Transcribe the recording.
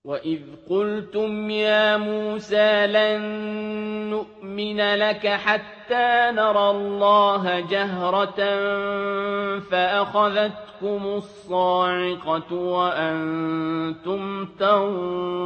وَإِذْ قُلْتُمْ يَا مُوسَىٰ لَن نُّؤْمِنَ لَكَ حَتَّىٰ نَرَى اللَّهَ جَهْرَةً فَأَخَذَتْكُمُ الصَّاعِقَةُ وَأَنتُمْ تَنظُرُونَ